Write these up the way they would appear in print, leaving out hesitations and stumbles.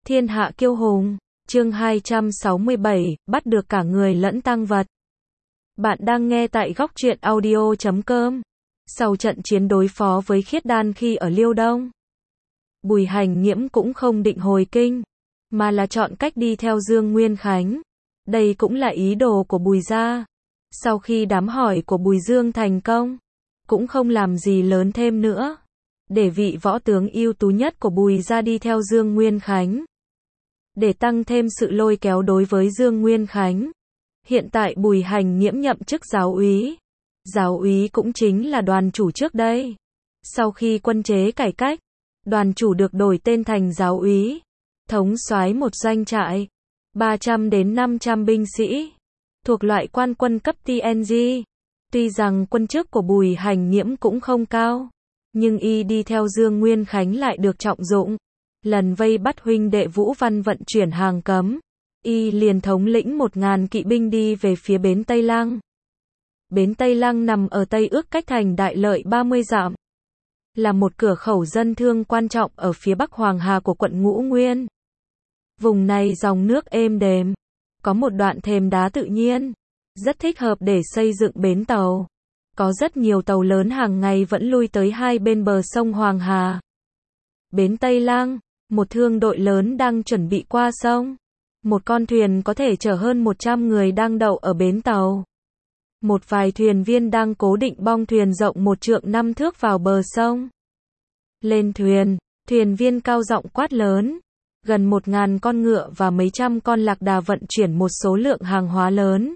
Thiên hạ kiêu hùng, chương 267, bắt được cả người lẫn tang vật. Bạn đang nghe tại góc truyện audio.com. Sau trận chiến đối phó với Khiết Đan khi ở Liêu Đông, Bùi Hành Nghiễm cũng không định hồi kinh, mà là chọn cách đi theo Dương Nguyên Khánh. Đây cũng là ý đồ của Bùi gia. Sau khi đám hỏi của Bùi Dương thành công, cũng không làm gì lớn thêm nữa, để vị võ tướng ưu tú nhất của Bùi gia đi theo Dương Nguyên Khánh, để tăng thêm sự lôi kéo đối với Dương Nguyên Khánh. Hiện tại Bùi Hành Nghiễm nhậm chức giáo úy. Giáo úy cũng chính là đoàn chủ trước đây. Sau khi quân chế cải cách, đoàn chủ được đổi tên thành giáo úy, thống soái một doanh trại, 300 đến 500 binh sĩ, thuộc loại quan quân cấp TNG. Tuy rằng quân chức của Bùi Hành Nghiễm cũng không cao, nhưng y đi theo Dương Nguyên Khánh lại được trọng dụng. Lần vây bắt huynh đệ Vũ Văn vận chuyển hàng cấm, y liền thống lĩnh 1000 kỵ binh đi về phía bến Tây Lăng. Bến Tây Lăng nằm ở Tây Ước cách thành Đại Lợi 30 dặm, là một cửa khẩu dân thương quan trọng ở phía bắc Hoàng Hà của quận Ngũ Nguyên. Vùng này dòng nước êm đềm, có một đoạn thềm đá tự nhiên, rất thích hợp để xây dựng bến tàu. Có rất nhiều tàu lớn hàng ngày vẫn lui tới hai bên bờ sông Hoàng Hà. Bến Tây Lăng, một thương đội lớn đang chuẩn bị qua sông. Một con thuyền có thể chở hơn 100 người đang đậu ở bến tàu. Một vài thuyền viên đang cố định bong thuyền rộng 1 trượng 5 thước vào bờ sông. Lên thuyền, thuyền viên cao giọng quát lớn. Gần 1000 con ngựa và mấy trăm con lạc đà vận chuyển một số lượng hàng hóa lớn,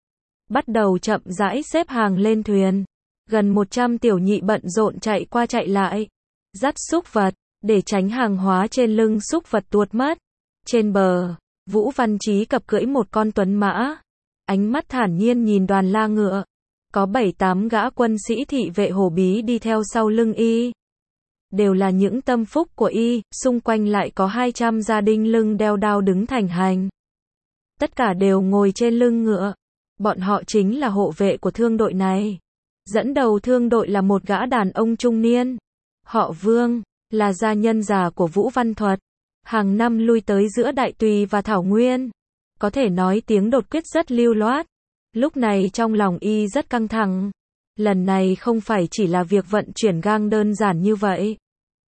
bắt đầu chậm rãi xếp hàng lên thuyền. Gần 100 tiểu nhị bận rộn chạy qua chạy lại, dắt súc vật, để tránh hàng hóa trên lưng súc vật tuột mất. Trên bờ, Vũ Văn Chí Cập cưỡi một con tuấn mã, ánh mắt thản nhiên nhìn đoàn la ngựa. Có 7-8 gã quân sĩ thị vệ hổ bí đi theo sau lưng y. Đều là những tâm phúc của y, xung quanh lại có 200 gia đình lưng đeo đao đứng thành hành. Tất cả đều ngồi trên lưng ngựa. Bọn họ chính là hộ vệ của thương đội này. Dẫn đầu thương đội là một gã đàn ông trung niên, họ Vương, là gia nhân già của Vũ Văn Thuật. Hàng năm lui tới giữa Đại Tùy và Thảo Nguyên. Có thể nói tiếng đột quyết rất lưu loát. Lúc này trong lòng y rất căng thẳng. Lần này không phải chỉ là việc vận chuyển gang đơn giản như vậy,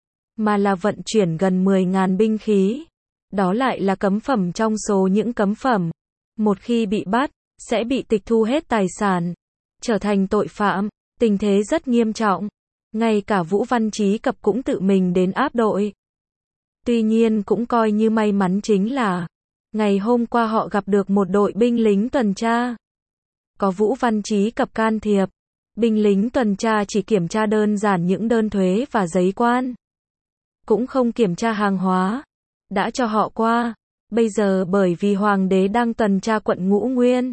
mà là vận chuyển gần 10.000 binh khí. Đó lại là cấm phẩm trong số những cấm phẩm. Một khi bị bắt, sẽ bị tịch thu hết tài sản, trở thành tội phạm. Tình thế rất nghiêm trọng. Ngay cả Vũ Văn Chí Cập cũng tự mình đến áp đội. Tuy nhiên cũng coi như may mắn chính là ngày hôm qua họ gặp được một đội binh lính tuần tra. Có Vũ Văn Chí Cập can thiệp, binh lính tuần tra chỉ kiểm tra đơn giản những đơn thuế và giấy quan, cũng không kiểm tra hàng hóa, đã cho họ qua. Bây giờ bởi vì hoàng đế đang tuần tra quận Ngũ Nguyên,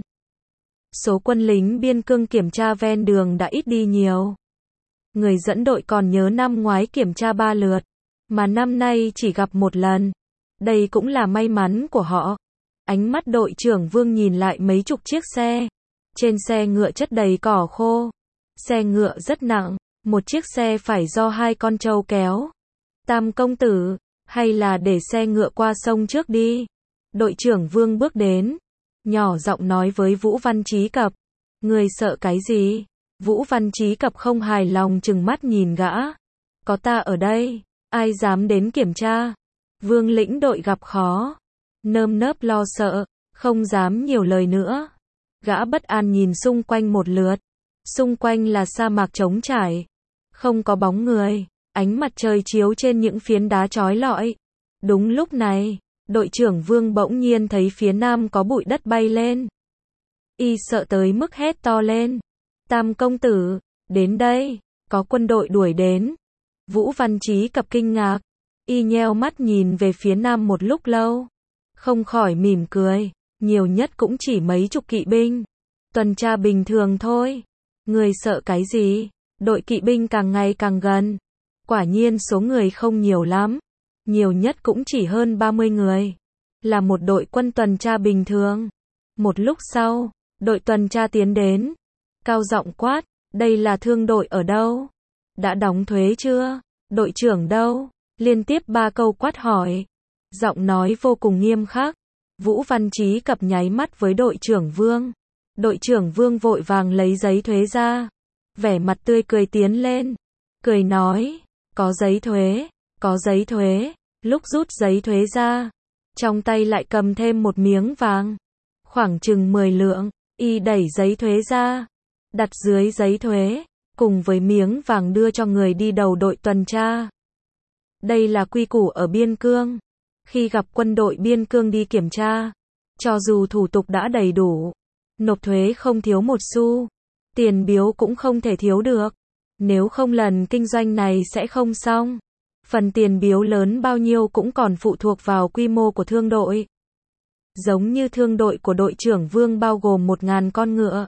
số quân lính biên cương kiểm tra ven đường đã ít đi nhiều. Người dẫn đội còn nhớ năm ngoái kiểm tra 3 lượt, mà năm nay chỉ gặp 1 lần. Đây cũng là may mắn của họ. Ánh mắt đội trưởng Vương nhìn lại mấy chục chiếc xe. Trên xe ngựa chất đầy cỏ khô. Xe ngựa rất nặng, một chiếc xe phải do 2 con trâu kéo. Tam công tử, hay là để xe ngựa qua sông trước đi. Đội trưởng Vương bước đến, nhỏ giọng nói với Vũ Văn Chí Cập. Người sợ cái gì? Vũ Văn Chí Cập không hài lòng trừng mắt nhìn gã. Có ta ở đây, ai dám đến kiểm tra? Vương lĩnh đội gặp khó, nơm nớp lo sợ, không dám nhiều lời nữa. Gã bất an nhìn xung quanh một lượt. Xung quanh là sa mạc trống trải, không có bóng người, ánh mặt trời chiếu trên những phiến đá chói lọi. Đúng lúc này, đội trưởng Vương bỗng nhiên thấy phía nam có bụi đất bay lên. Y sợ tới mức hét to lên. Tam công tử, đến đây, có quân đội đuổi đến. Vũ Văn Chí Cập kinh ngạc, y nheo mắt nhìn về phía nam một lúc lâu, không khỏi mỉm cười. Nhiều nhất cũng chỉ mấy chục kỵ binh, tuần tra bình thường thôi. Người sợ cái gì? Đội kỵ binh càng ngày càng gần. Quả nhiên số người không nhiều lắm, nhiều nhất cũng chỉ hơn 30 người. Là một đội quân tuần tra bình thường. Một lúc sau, đội tuần tra tiến đến, cao giọng quát, đây là thương đội ở đâu? Đã đóng thuế chưa? Đội trưởng đâu? Liên tiếp 3 câu quát hỏi. Giọng nói vô cùng nghiêm khắc. Vũ Văn Chí Cập nháy mắt với đội trưởng Vương. Đội trưởng Vương vội vàng lấy giấy thuế ra. Vẻ mặt tươi cười tiến lên. Cười nói, có giấy thuế, có giấy thuế. Lúc rút giấy thuế ra, trong tay lại cầm thêm một miếng vàng. Khoảng chừng 10 lượng, y đẩy giấy thuế ra. Đặt dưới giấy thuế, cùng với miếng vàng đưa cho người đi đầu đội tuần tra. Đây là quy củ ở biên cương. Khi gặp quân đội biên cương đi kiểm tra, cho dù thủ tục đã đầy đủ, nộp thuế không thiếu một xu, tiền biếu cũng không thể thiếu được. Nếu không lần kinh doanh này sẽ không xong. Phần tiền biếu lớn bao nhiêu cũng còn phụ thuộc vào quy mô của thương đội. Giống như thương đội của đội trưởng Vương bao gồm 1.000 con ngựa.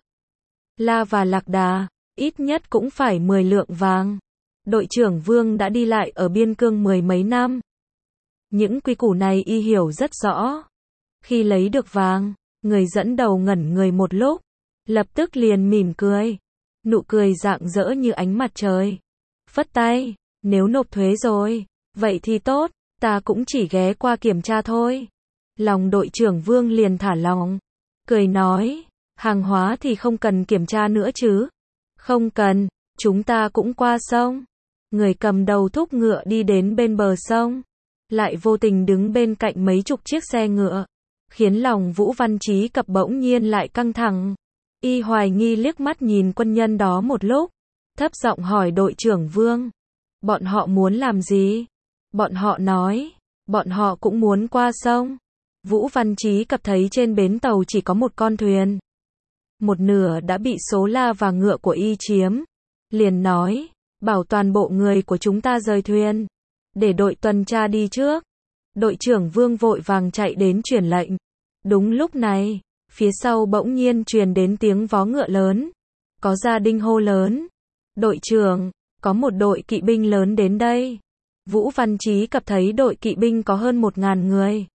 La và lạc đà, ít nhất cũng phải 10 lượng vàng. Đội trưởng Vương đã đi lại ở biên cương 10 mấy năm. Những quy củ này y hiểu rất rõ. Khi lấy được vàng, người dẫn đầu ngẩn người một lúc, lập tức liền mỉm cười. Nụ cười rạng rỡ như ánh mặt trời. Phất tay, nếu nộp thuế rồi, vậy thì tốt, ta cũng chỉ ghé qua kiểm tra thôi. Lòng đội trưởng Vương liền thả lỏng, cười nói, hàng hóa thì không cần kiểm tra nữa chứ. Không cần, chúng ta cũng qua sông. Người cầm đầu thúc ngựa đi đến bên bờ sông, lại vô tình đứng bên cạnh mấy chục chiếc xe ngựa, khiến lòng Vũ Văn Chí Cập bỗng nhiên lại căng thẳng. Y hoài nghi liếc mắt nhìn quân nhân đó một lúc, thấp giọng hỏi đội trưởng Vương, bọn họ muốn làm gì? Bọn họ nói, bọn họ cũng muốn qua sông. Vũ Văn Chí Cập thấy trên bến tàu chỉ có một con thuyền, một nửa đã bị số la và ngựa của y chiếm, liền nói, bảo toàn bộ người của chúng ta rời thuyền, để đội tuần tra đi trước. Đội trưởng Vương vội vàng chạy đến truyền lệnh. Đúng lúc này, phía sau bỗng nhiên truyền đến tiếng vó ngựa lớn. Có gia đình hô lớn, đội trưởng, có một đội kỵ binh lớn đến đây. Vũ Văn Chí Cập thấy đội kỵ binh có hơn 1.000 người.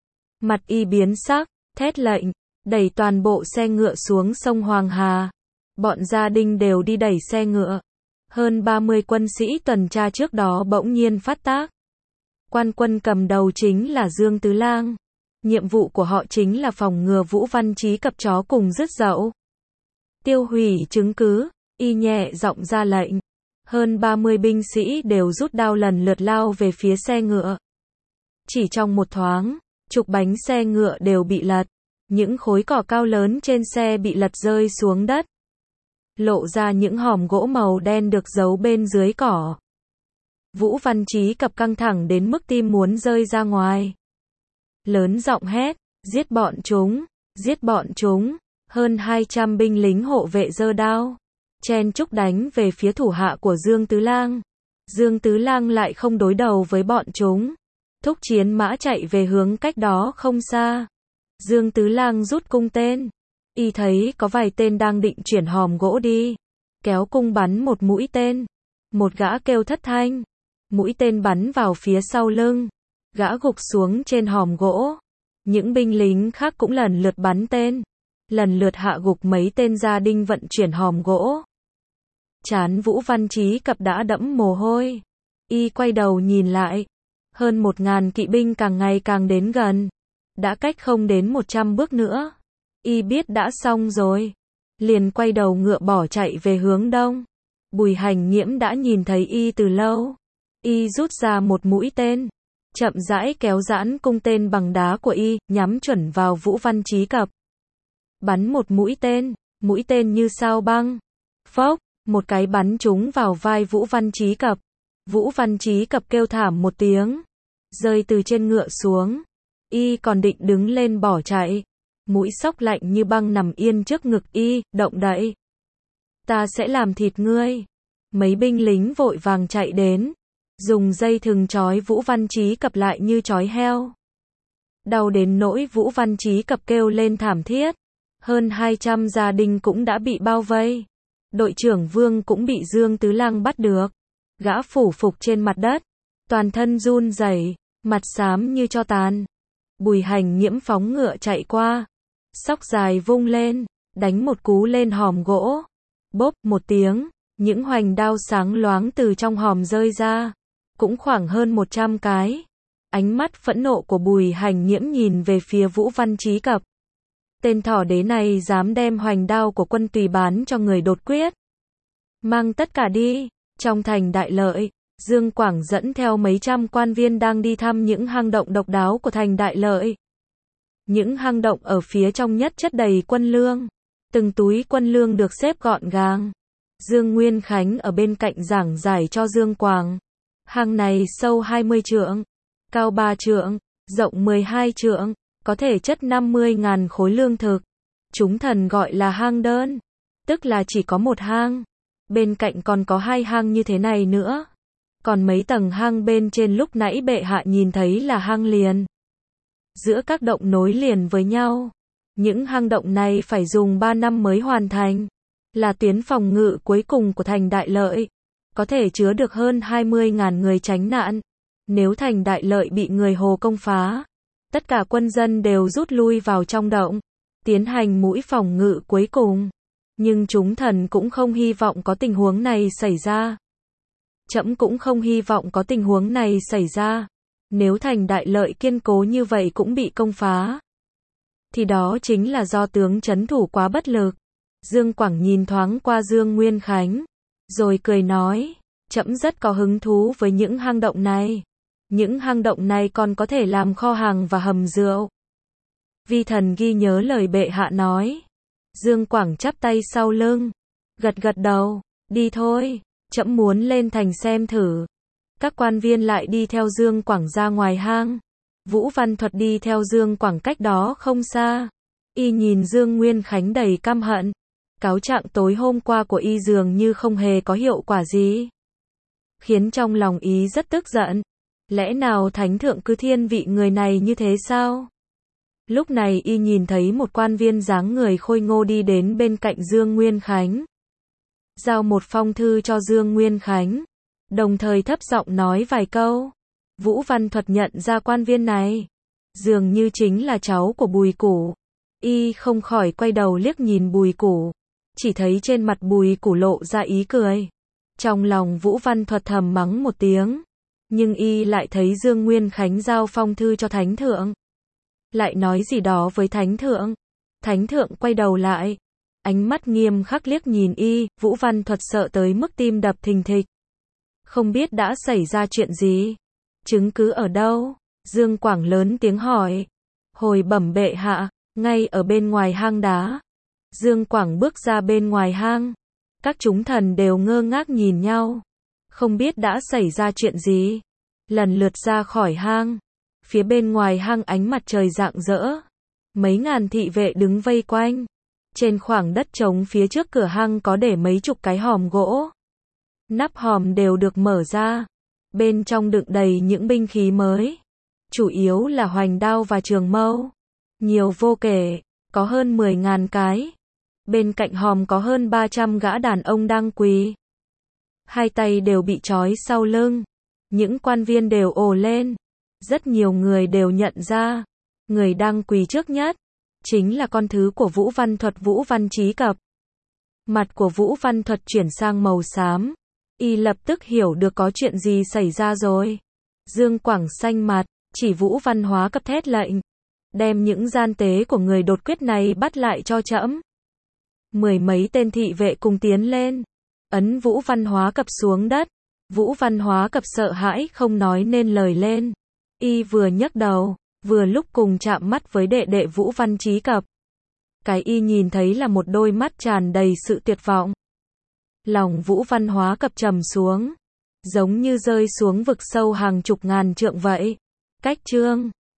Mặt y biến sắc, thét lệnh, đẩy toàn bộ xe ngựa xuống sông Hoàng Hà. Bọn gia đình đều đi đẩy xe ngựa. Hơn 30 quân sĩ tuần tra trước đó bỗng nhiên phát tác. Quan quân cầm đầu chính là Dương Tứ Lang. Nhiệm vụ của họ chính là phòng ngừa Vũ Văn Chí Cập chó cùng rứt dậu. Tiêu hủy chứng cứ, y nhẹ giọng ra lệnh. Hơn 30 binh sĩ đều rút đao lần lượt lao về phía xe ngựa. Chỉ trong một thoáng, chục bánh xe ngựa đều bị lật. Những khối cỏ cao lớn trên xe bị lật rơi xuống đất, lộ ra những hòm gỗ màu đen được giấu bên dưới cỏ. Vũ Văn Chí Cập căng thẳng đến mức tim muốn rơi ra ngoài. Lớn giọng hét, giết bọn chúng, giết bọn chúng. Hơn 200 binh lính hộ vệ giơ đao, chen chúc đánh về phía thủ hạ của Dương Tứ Lang. Dương Tứ Lang lại không đối đầu với bọn chúng. Thúc chiến mã chạy về hướng cách đó không xa. Dương Tứ Lang rút cung tên. Y thấy có vài tên đang định chuyển hòm gỗ đi, kéo cung bắn một mũi tên. Một gã kêu thất thanh. Mũi tên bắn vào phía sau lưng. Gã gục xuống trên hòm gỗ. Những binh lính khác cũng lần lượt bắn tên. Lần lượt hạ gục mấy tên gia đình vận chuyển hòm gỗ. Trán Vũ Văn Chí Cập đã đẫm mồ hôi. Y quay đầu nhìn lại. Hơn 1.000 kỵ binh càng ngày càng đến gần. Đã cách không đến 100 bước nữa. Y biết đã xong rồi. Liền quay đầu ngựa bỏ chạy về hướng đông. Bùi Hành Nghiễm đã nhìn thấy y từ lâu. Y rút ra một mũi tên. Chậm rãi kéo giãn cung tên bằng đá của y, nhắm chuẩn vào Vũ Văn Chí Cập. Bắn một mũi tên như sao băng. Phốc, một cái bắn trúng vào vai Vũ Văn Chí Cập. Vũ Văn Chí Cập kêu thảm một tiếng, rơi từ trên ngựa xuống. Y còn định đứng lên bỏ chạy. Mũi xốc lạnh như băng nằm yên trước ngực y, động đậy. Ta sẽ làm thịt ngươi. Mấy binh lính vội vàng chạy đến, dùng dây thừng trói Vũ Văn Chí Cập lại như trói heo. Đau đến nỗi Vũ Văn Chí Cập kêu lên thảm thiết. Hơn 200 gia đình cũng đã bị bao vây. Đội trưởng Vương cũng bị Dương Tứ Lang bắt được. Gã phủ phục trên mặt đất, toàn thân run rẩy, mặt xám như tro tàn. Bùi Hành Nghiễm phóng ngựa chạy qua, xốc dài vung lên, đánh một cú lên hòm gỗ. Bốp một tiếng, những hoành đao sáng loáng từ trong hòm rơi ra, cũng khoảng hơn 100 cái. Ánh mắt phẫn nộ của Bùi Hành Nhiễm nhìn về phía Vũ Văn Chí Cập. Tên thỏ đế này dám đem hoành đao của quân tùy bán cho người đột quyết. Mang tất cả đi. Trong thành Đại Lợi, Dương Quảng dẫn theo mấy trăm quan viên đang đi thăm những hang động độc đáo của thành Đại Lợi. Những hang động ở phía trong nhất chất đầy quân lương. Từng túi quân lương được xếp gọn gàng. Dương Nguyên Khánh ở bên cạnh giảng giải cho Dương Quảng. Hang này sâu 20 trượng, cao 3 trượng, rộng 12 trượng, có thể chất 50.000 khối lương thực. Chúng thần gọi là hang đơn, tức là chỉ có một hang. Bên cạnh còn có 2 hang như thế này nữa. Còn mấy tầng hang bên trên lúc nãy bệ hạ nhìn thấy là hang liền. Giữa các động nối liền với nhau. Những hang động này phải dùng 3 năm mới hoàn thành. Là tuyến phòng ngự cuối cùng của thành Đại Lợi. Có thể chứa được hơn 20.000 người tránh nạn. Nếu thành Đại Lợi bị người Hồ công phá, tất cả quân dân đều rút lui vào trong động, tiến hành mũi phòng ngự cuối cùng. Nhưng chúng thần cũng không hy vọng có tình huống này xảy ra. Trẫm cũng không hy vọng có tình huống này xảy ra. Nếu thành Đại Lợi kiên cố như vậy cũng bị công phá, thì đó chính là do tướng trấn thủ quá bất lực. Dương Quảng nhìn thoáng qua Dương Nguyên Khánh, rồi cười nói, trẫm rất có hứng thú với những hang động này. Những hang động này còn có thể làm kho hàng và hầm rượu. Vi thần ghi nhớ lời bệ hạ nói. Dương Quảng chắp tay sau lưng, gật gật đầu, đi thôi, trẫm muốn lên thành xem thử. Các quan viên lại đi theo Dương Quảng ra ngoài hang. Vũ Văn Thuật đi theo Dương Quảng cách đó không xa. Y nhìn Dương Nguyên Khánh đầy căm hận. Cáo trạng tối hôm qua của y dường như không hề có hiệu quả gì, khiến trong lòng y rất tức giận. Lẽ nào thánh thượng cứ thiên vị người này như thế sao? Lúc này y nhìn thấy một quan viên dáng người khôi ngô đi đến bên cạnh Dương Nguyên Khánh, giao một phong thư cho Dương Nguyên Khánh, đồng thời thấp giọng nói vài câu. Vũ Văn Thuật nhận ra quan viên này, dường như chính là cháu của Bùi Củ. Y không khỏi quay đầu liếc nhìn Bùi Củ, chỉ thấy trên mặt Bùi Củ lộ ra ý cười. Trong lòng Vũ Văn Thuật thầm mắng một tiếng, nhưng y lại thấy Dương Nguyên Khánh giao phong thư cho thánh thượng, lại nói gì đó với thánh thượng. Thánh thượng quay đầu lại, ánh mắt nghiêm khắc liếc nhìn y. Vũ Văn Thuật sợ tới mức tim đập thình thịch. Không biết đã xảy ra chuyện gì? Chứng cứ ở đâu? Dương Quảng lớn tiếng hỏi. Hồi bẩm bệ hạ, ngay ở bên ngoài hang đá. Dương Quảng bước ra bên ngoài hang. Các chúng thần đều ngơ ngác nhìn nhau, không biết đã xảy ra chuyện gì. Lần lượt ra khỏi hang. Phía bên ngoài hang ánh mặt trời rạng rỡ. Mấy ngàn thị vệ đứng vây quanh. Trên khoảng đất trống phía trước cửa hang có để mấy chục cái hòm gỗ. Nắp hòm đều được mở ra. Bên trong đựng đầy những binh khí mới. Chủ yếu là hoành đao và trường mâu. Nhiều vô kể, có hơn 10.000 cái. Bên cạnh hòm có hơn 300 gã đàn ông đang quỳ. Hai tay đều bị trói sau lưng. Những quan viên đều ồ lên. Rất nhiều người đều nhận ra, người đang quỳ trước nhất chính là con thứ của Vũ Văn Thuật, Vũ Văn Chí Cập. Mặt của Vũ Văn Thuật chuyển sang màu xám. Y lập tức hiểu được có chuyện gì xảy ra rồi. Dương Quảng xanh mặt, chỉ Vũ Văn Hóa Cập thét lệnh, đem những gian tế của người đột quyết này bắt lại cho trẫm. 10 mấy tên thị vệ cùng tiến lên, ấn Vũ Văn Hóa Cập xuống đất. Vũ Văn Hóa Cập sợ hãi không nói nên lời lên. Y vừa nhấc đầu, vừa lúc cùng chạm mắt với đệ đệ Vũ Văn Chí Cập. Cái y nhìn thấy là một đôi mắt tràn đầy sự tuyệt vọng. Lòng Vũ Văn Hóa Cập trầm xuống, giống như rơi xuống vực sâu hàng chục ngàn trượng vậy. Cách chương